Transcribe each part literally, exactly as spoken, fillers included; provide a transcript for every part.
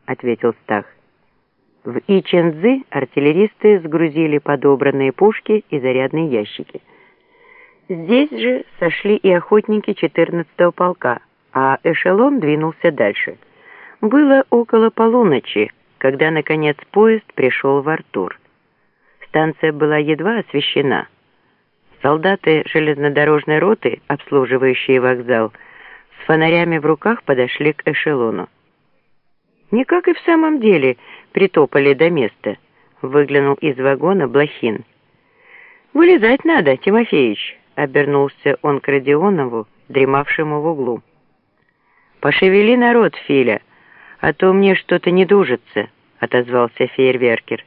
ответил Стах. В Иченцзы артиллеристы сгрузили подобранные пушки и зарядные ящики. Здесь же сошли и охотники четырнадцатого полка, а эшелон двинулся дальше. Было около полуночи, когда, наконец, поезд пришел в Артур. Станция была едва освещена. Солдаты железнодорожной роты, обслуживающие вокзал, с фонарями в руках подошли к эшелону. «Не как и в самом деле притопали до места», — выглянул из вагона Блохин. «Вылезать надо, Тимофеич», — обернулся он к Родионову, дремавшему в углу. «Пошевели народ, Филя, а то мне что-то не дужится», — отозвался фейерверкер.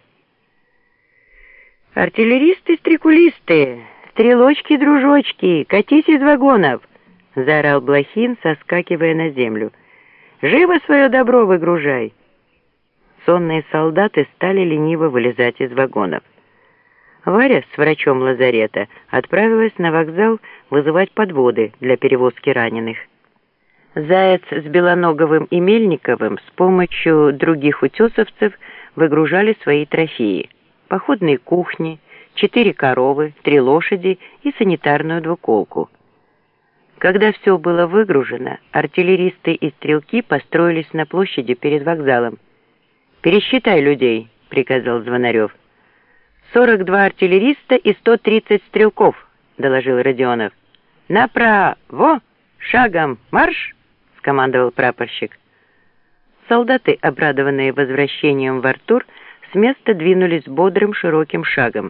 «Артиллеристы-стрекулисты, стрелочки-дружочки, катись из вагонов!» — заорал Блохин, соскакивая на землю. «Живо свое добро выгружай!» Сонные солдаты стали лениво вылезать из вагонов. Варя с врачом лазарета отправилась на вокзал вызывать подводы для перевозки раненых. Заяц с Белоноговым и Мельниковым с помощью других утесовцев выгружали свои трофеи: походные кухни, четыре коровы, три лошади и санитарную двуколку. Когда все было выгружено, артиллеристы и стрелки построились на площади перед вокзалом. «Пересчитай людей», — приказал Звонарев. «Сорок два артиллериста и сто тридцать стрелков», — доложил Родионов. «Направо! Шагом марш!» — скомандовал прапорщик. Солдаты, обрадованные возвращением в Артур, с места двинулись бодрым широким шагом.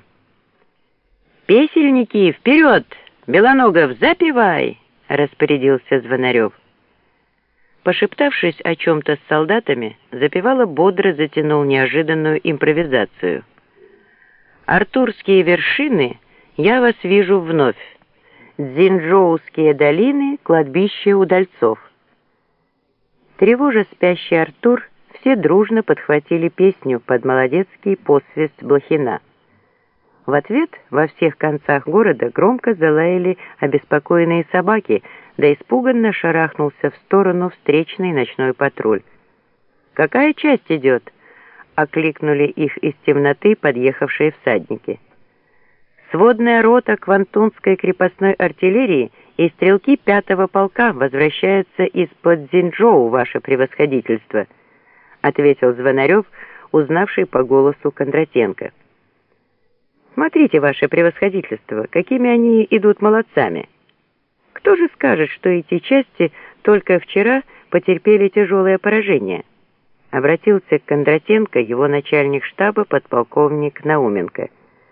«Песельники, вперед! Белоногов, запевай!» — распорядился Звонарев. Пошептавшись о чем-то с солдатами, Запевало бодро затянул неожиданную импровизацию. «Артурские вершины я вас вижу вновь. Дзинджоуские долины, кладбище удальцов». Тревожа спящий Артур, все дружно подхватили песню под молодецкий посвист Блохина. В ответ во всех концах города громко залаяли обеспокоенные собаки, да испуганно шарахнулся в сторону встречный ночной патруль. «Какая часть идет?» — окликнули их из темноты подъехавшие всадники. «Сводная рота Квантунской крепостной артиллерии и стрелки пятого полка возвращаются из-под Дзинджоу, ваше превосходительство», — ответил Звонарев, узнавший по голосу Кондратенко. «Смотрите, ваше превосходительство, какими они идут молодцами. Кто же скажет, что эти части только вчера потерпели тяжелое поражение?» Обратился к Кондратенко его начальник штаба подполковник Науменко.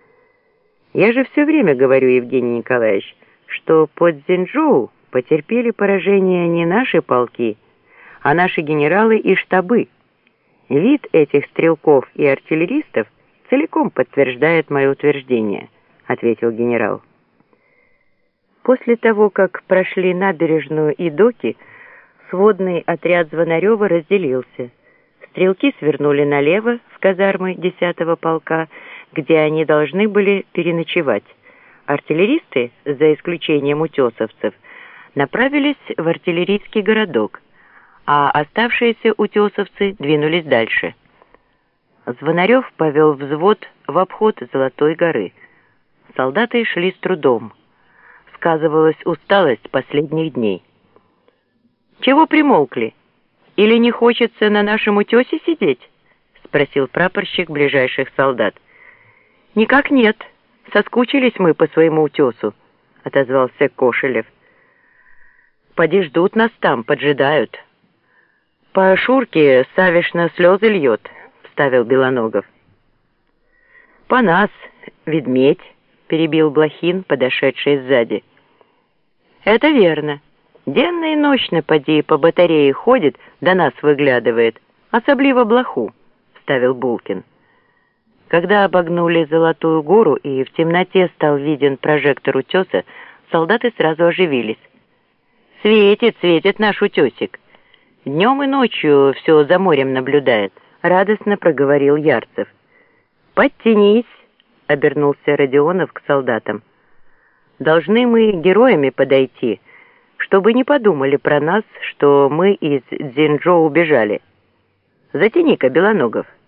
«Я же все время говорю, Евгений Николаевич, что под Дзинджоу потерпели поражение не наши полки, а наши генералы и штабы. Вид этих стрелков и артиллеристов целиком подтверждает мое утверждение», — ответил генерал. После того, как прошли набережную и доки, сводный отряд Звонарева разделился. Стрелки свернули налево в казармы десятого полка, где они должны были переночевать. Артиллеристы, за исключением утесовцев, направились в артиллерийский городок, а оставшиеся утесовцы двинулись дальше. Звонарев повел взвод в обход Золотой горы. Солдаты шли с трудом. Сказывалась усталость последних дней. «Чего примолкли? Или не хочется на нашем утесе сидеть?» — спросил прапорщик ближайших солдат. «Никак нет. Соскучились мы по своему утесу», — отозвался Кошелев. «Поди ждут нас там, поджидают». «По Шурке Савишна слезы льет», — вставил Белоногов. «По нас, ведмедь», — перебил Блохин, подошедший сзади. «Это верно. Денно и ночно поди по батарее ходит, до нас выглядывает, особливо блоху», — вставил Булкин. Когда обогнули Золотую гору и в темноте стал виден прожектор утеса, солдаты сразу оживились. «Светит, светит наш утесик. Днем и ночью все за морем наблюдает», — радостно проговорил Ярцев. «Подтянись», — обернулся Родионов к солдатам. «Должны мы героями подойти, чтобы не подумали про нас, что мы из Дзинджоу убежали. Затяни-ка, Белоногов».